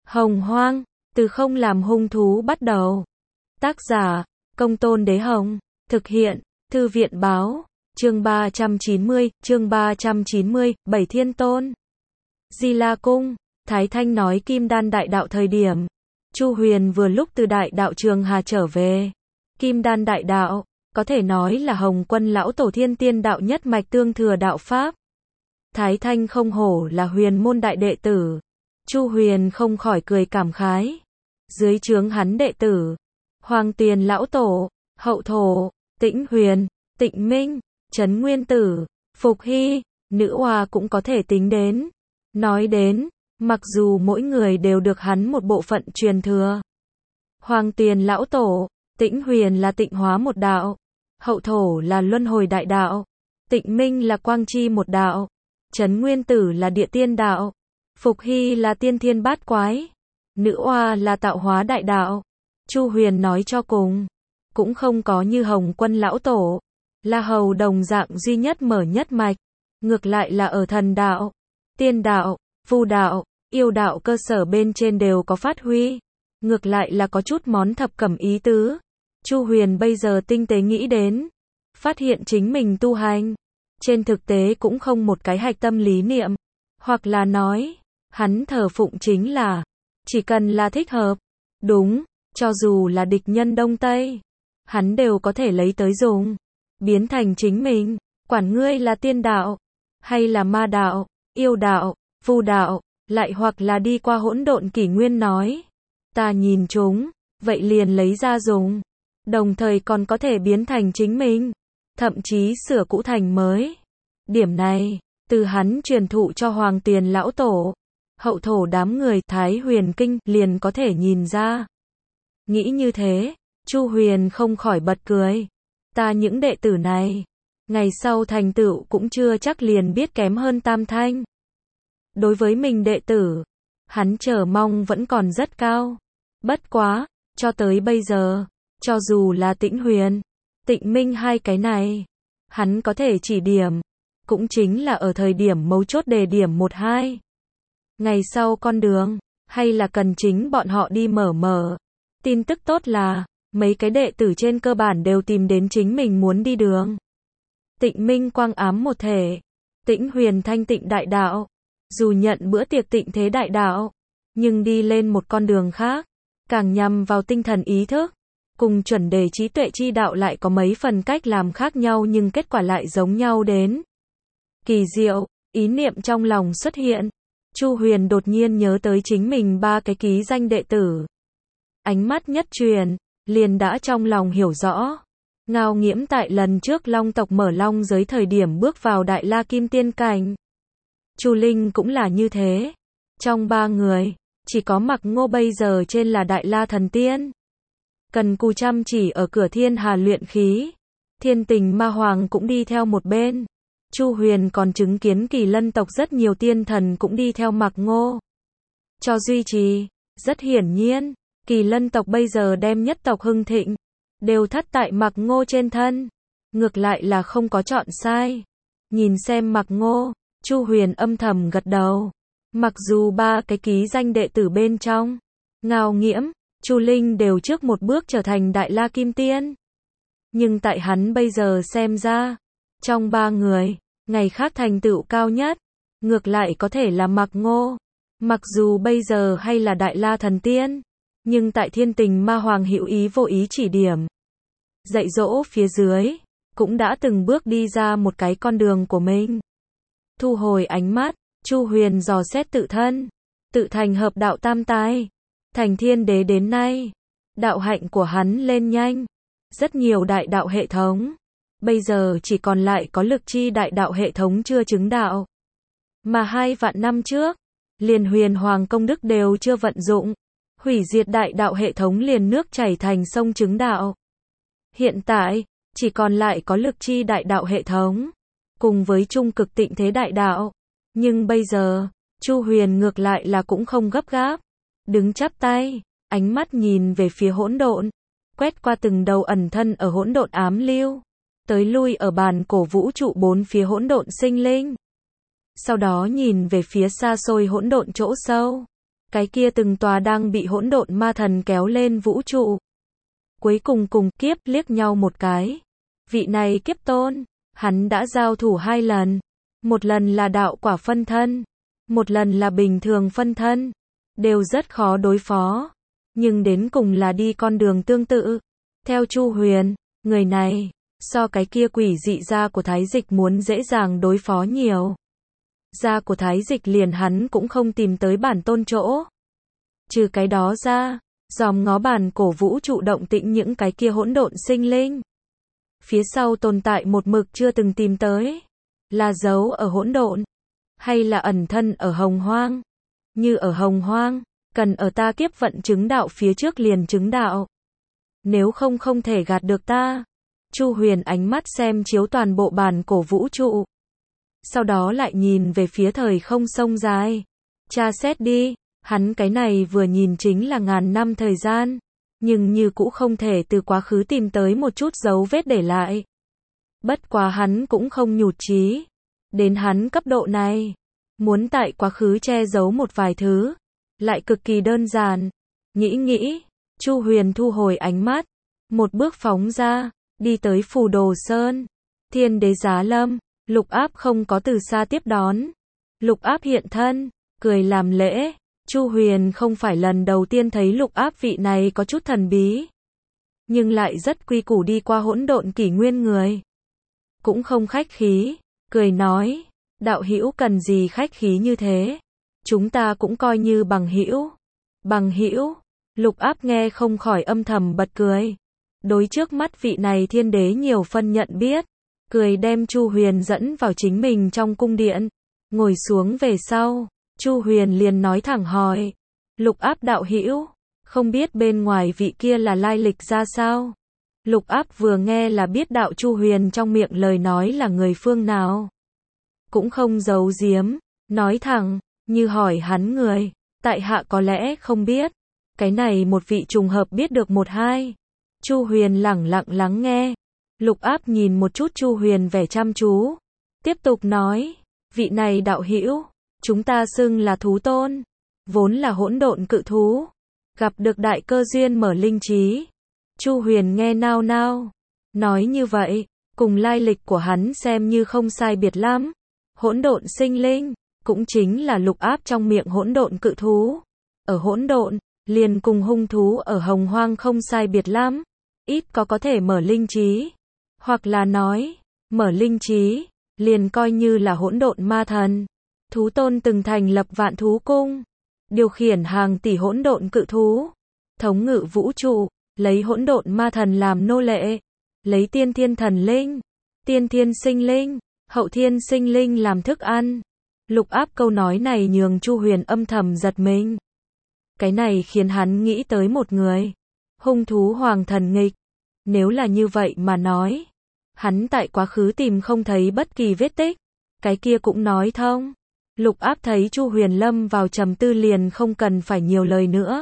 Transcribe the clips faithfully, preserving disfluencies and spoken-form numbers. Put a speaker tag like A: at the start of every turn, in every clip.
A: Hồng Hoang, từ không làm hung thú bắt đầu. Tác giả, Công Tôn Đế Hồng. Thực hiện, Thư viện Báo. Chương ba trăm chín mươi, chương ba trăm chín mươi, Bảy Thiên Tôn. Di La Cung, Thái Thanh nói Kim Đan đại đạo thời điểm. Chu Huyền vừa lúc từ đại đạo Trường Hà trở về. Kim Đan đại đạo, có thể nói là Hồng Quân lão tổ thiên tiên đạo nhất mạch tương thừa đạo Pháp. Thái Thanh không hổ là huyền môn đại đệ tử. Chu Huyền không khỏi cười cảm khái. Dưới trướng hắn đệ tử, Hoàng Tuyền lão tổ, Hậu Thổ, Tĩnh Huyền, Tịnh Minh, Trấn Nguyên Tử, Phục Hy, Nữ Hoa cũng có thể tính đến. Nói đến, mặc dù mỗi người đều được hắn một bộ phận truyền thừa. Hoàng Tuyền lão tổ, Tĩnh Huyền là tịnh hóa một đạo, Hậu Thổ là luân hồi đại đạo, Tịnh Minh là quang chi một đạo, Trấn Nguyên Tử là địa tiên đạo, Phục Hy là tiên thiên bát quái, Nữ Hoa là tạo hóa đại đạo. Chu Huyền nói cho cùng, cũng không có như Hồng Quân lão tổ, La Hầu đồng dạng duy nhất mở nhất mạch, ngược lại là ở thần đạo, tiên đạo, phù đạo, yêu đạo cơ sở bên trên đều có phát huy, ngược lại là có chút món thập cẩm ý tứ. Chu Huyền bây giờ tinh tế nghĩ đến, phát hiện chính mình tu hành, trên thực tế cũng không một cái hạch tâm lý niệm, hoặc là nói, hắn thờ phụng chính là, chỉ cần là thích hợp, đúng, cho dù là địch nhân Đông Tây, hắn đều có thể lấy tới dùng, biến thành chính mình, quản ngươi là tiên đạo, hay là ma đạo, yêu đạo, phù đạo, lại hoặc là đi qua hỗn độn kỷ nguyên nói, ta nhìn chúng, vậy liền lấy ra dùng, đồng thời còn có thể biến thành chính mình, thậm chí sửa cũ thành mới. Điểm này, từ hắn truyền thụ cho Hoàng Tuyền lão tổ, Hậu Thổ đám người Thái Huyền Kinh liền có thể nhìn ra. Nghĩ như thế, Chu Huyền không khỏi bật cười. Ta những đệ tử này, ngày sau thành tựu cũng chưa chắc liền biết kém hơn Tam Thanh. Đối với mình đệ tử, hắn chờ mong vẫn còn rất cao. Bất quá, cho tới bây giờ, cho dù là Tĩnh Huyền, Tịnh Minh hai cái này, hắn có thể chỉ điểm, cũng chính là ở thời điểm mấu chốt đề điểm một hai. Ngày sau con đường, hay là cần chính bọn họ đi mở mở. Tin tức tốt là, mấy cái đệ tử trên cơ bản đều tìm đến chính mình muốn đi đường. Tịnh Minh quang ám một thể, Tĩnh Huyền thanh tịnh đại đạo, dù nhận bữa tiệc tịnh thế đại đạo, nhưng đi lên một con đường khác, càng nhằm vào tinh thần ý thức, cùng chuẩn đề trí tuệ chi đạo lại có mấy phần cách làm khác nhau nhưng kết quả lại giống nhau đến. Kỳ diệu, ý niệm trong lòng xuất hiện, Chu Huyền đột nhiên nhớ tới chính mình ba cái ký danh đệ tử. Ánh mắt nhất truyền, liền đã trong lòng hiểu rõ. Ngao Nghiễm tại lần trước Long tộc mở Long giới thời điểm bước vào Đại La Kim Tiên cảnh. Chu Linh cũng là như thế. Trong ba người, chỉ có Mặc Ngô bây giờ trên là Đại La Thần Tiên. Cần cù chăm chỉ ở cửa Thiên Hà luyện khí. Thiên Tình Ma Hoàng cũng đi theo một bên. Chu Huyền còn chứng kiến Kỳ Lân tộc rất nhiều tiên thần cũng đi theo Mặc Ngô. Cho duy trì, rất hiển nhiên, Kỳ Lân tộc bây giờ đem nhất tộc hưng thịnh, đều thất tại Mặc Ngô trên thân. Ngược lại là không có chọn sai. Nhìn xem Mặc Ngô, Chu Huyền âm thầm gật đầu. Mặc dù ba cái ký danh đệ tử bên trong, Ngao Nghiễm, Chu Linh đều trước một bước trở thành Đại La Kim Tiên. Nhưng tại hắn bây giờ xem ra, trong ba người, ngày khác thành tựu cao nhất, ngược lại có thể là Mặc Ngô. Mặc dù bây giờ hay là Đại La Thần Tiên, nhưng tại Thiên Tình Ma Hoàng hữu ý vô ý chỉ điểm, dạy dỗ phía dưới, cũng đã từng bước đi ra một cái con đường của mình. Thu hồi ánh mắt, Chu Huyền dò xét tự thân, tự thành hợp đạo tam tài, thành thiên đế đến nay, đạo hạnh của hắn lên nhanh, rất nhiều đại đạo hệ thống, bây giờ chỉ còn lại có lực chi đại đạo hệ thống chưa chứng đạo. Mà hai vạn năm trước, liền huyền hoàng công đức đều chưa vận dụng, hủy diệt đại đạo hệ thống liền nước chảy thành sông chứng đạo. Hiện tại, chỉ còn lại có lực chi đại đạo hệ thống, cùng với trung cực tịnh thế đại đạo. Nhưng bây giờ, Chu Huyền ngược lại là cũng không gấp gáp, đứng chắp tay, ánh mắt nhìn về phía hỗn độn, quét qua từng đầu ẩn thân ở hỗn độn ám lưu, tới lui ở bàn cổ vũ trụ bốn phía hỗn độn sinh linh. Sau đó nhìn về phía xa xôi hỗn độn chỗ sâu, cái kia từng tòa đang bị hỗn độn ma thần kéo lên vũ trụ. Cuối cùng cùng kiếp liếc nhau một cái. Vị này kiếp tôn, hắn đã giao thủ hai lần. Một lần là đạo quả phân thân, một lần là bình thường phân thân. Đều rất khó đối phó. Nhưng đến cùng là đi con đường tương tự. Theo Chu Huyền, người này, so cái kia quỷ dị gia của Thái Dịch muốn dễ dàng đối phó nhiều. Gia của Thái Dịch liền hắn cũng không tìm tới bản tôn chỗ. Trừ cái đó ra, dòm ngó bản cổ vũ trụ động tĩnh những cái kia hỗn độn sinh linh. Phía sau tồn tại một mực chưa từng tìm tới. Là giấu ở hỗn độn, hay là ẩn thân ở hồng hoang. Như ở hồng hoang, cần ở ta kiếp vận chứng đạo phía trước liền chứng đạo. Nếu không không thể gạt được ta. Chu Huyền ánh mắt xem chiếu toàn bộ bản cổ vũ trụ. Sau đó lại nhìn về phía thời không sông dài. Tra xét đi, hắn cái này vừa nhìn chính là ngàn năm thời gian. Nhưng như cũ không thể từ quá khứ tìm tới một chút dấu vết để lại. Bất quá hắn cũng không nhụt chí. Đến hắn cấp độ này, muốn tại quá khứ che giấu một vài thứ, lại cực kỳ đơn giản. Nghĩ nghĩ, Chu Huyền thu hồi ánh mắt, một bước phóng ra, đi tới Phù Đồ Sơn. Thiên đế giá lâm, Lục Áp không có từ xa tiếp đón. Lục Áp hiện thân, cười làm lễ. Chu Huyền không phải lần đầu tiên thấy Lục Áp vị này có chút thần bí, nhưng lại rất quy củ đi qua hỗn độn kỷ nguyên người. Cũng không khách khí, cười nói, đạo hữu cần gì khách khí như thế, chúng ta cũng coi như bằng hữu. Bằng hữu? Lục Áp nghe không khỏi âm thầm bật cười. Đối trước mắt vị này thiên đế nhiều phân nhận biết, cười đem Chu Huyền dẫn vào chính mình trong cung điện. Ngồi xuống về sau, Chu Huyền liền nói thẳng hỏi, Lục Áp đạo hữu, không biết bên ngoài vị kia là lai lịch ra sao? Lục Áp vừa nghe là biết đạo Chu Huyền trong miệng lời nói là người phương nào. Cũng không giấu giếm, nói thẳng, như hỏi hắn người, tại hạ có lẽ không biết. Cái này một vị trùng hợp biết được một hai. Chu Huyền lẳng lặng lắng nghe. Lục Áp nhìn một chút Chu Huyền vẻ chăm chú. Tiếp tục nói, vị này đạo hữu, chúng ta xưng là thú tôn. Vốn là hỗn độn cự thú. Gặp được đại cơ duyên mở linh trí. Chu Huyền nghe nao nao. Nói như vậy, cùng lai lịch của hắn xem như không sai biệt lắm. Hỗn độn sinh linh, cũng chính là Lục Áp trong miệng hỗn độn cự thú. Ở hỗn độn, liền cùng hung thú ở hồng hoang không sai biệt lắm. Ít có có thể mở linh trí. Hoặc là nói, mở linh trí, liền coi như là hỗn độn ma thần. Thú tôn từng thành lập vạn thú cung. Điều khiển hàng tỷ hỗn độn cự thú. Thống ngự vũ trụ, lấy hỗn độn ma thần làm nô lệ. Lấy tiên thiên thần linh, tiên thiên sinh linh, hậu thiên sinh linh làm thức ăn. Lục Áp câu nói này nhường Chu Huyền âm thầm giật mình. Cái này khiến hắn nghĩ tới một người. Hung thú hoàng thần nghịch. Nếu là như vậy mà nói, hắn tại quá khứ tìm không thấy bất kỳ vết tích. Cái kia cũng nói thông. Lục Áp thấy Chu Huyền lâm vào trầm tư liền không cần phải nhiều lời nữa.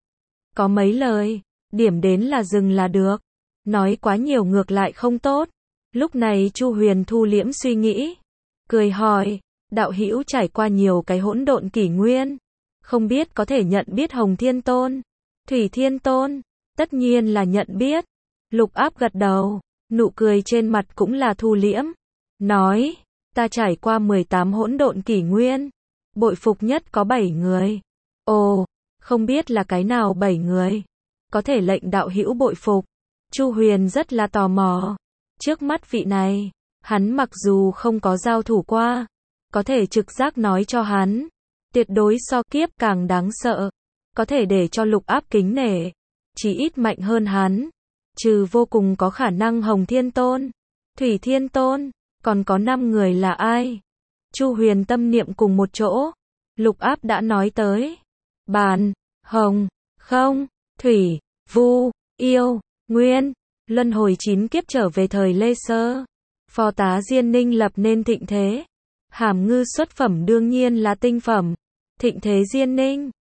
A: Có mấy lời, điểm đến là dừng là được. Nói quá nhiều ngược lại không tốt. Lúc này Chu Huyền thu liễm suy nghĩ. Cười hỏi, đạo hữu trải qua nhiều cái hỗn độn kỷ nguyên. Không biết có thể nhận biết Hồng Thiên Tôn, Thủy Thiên Tôn. Tất nhiên là nhận biết. Lục Áp gật đầu, nụ cười trên mặt cũng là thu liễm. Nói, ta trải qua mười tám hỗn độn kỷ nguyên. Bội phục nhất có bảy người. Ồ, không biết là cái nào bảy người. Có thể lệnh đạo hữu bội phục. Chu Huyền rất là tò mò. Trước mắt vị này, hắn mặc dù không có giao thủ qua, có thể trực giác nói cho hắn, tuyệt đối so kiếp càng đáng sợ. Có thể để cho Lục Áp kính nể. Chỉ ít mạnh hơn hắn. Trừ vô cùng có khả năng Hồng Thiên Tôn, Thủy Thiên Tôn, còn có năm người là ai? Chu Huyền tâm niệm cùng một chỗ. Lục Áp đã nói tới. Bàn, Hồng, Không, Thủy, Vu, Yêu, Nguyên, luân hồi chín kiếp trở về thời Lê Sơ. Phó tá Diên Ninh lập nên thịnh thế. Hàm Ngư xuất phẩm đương nhiên là tinh phẩm. Thịnh thế Diên Ninh,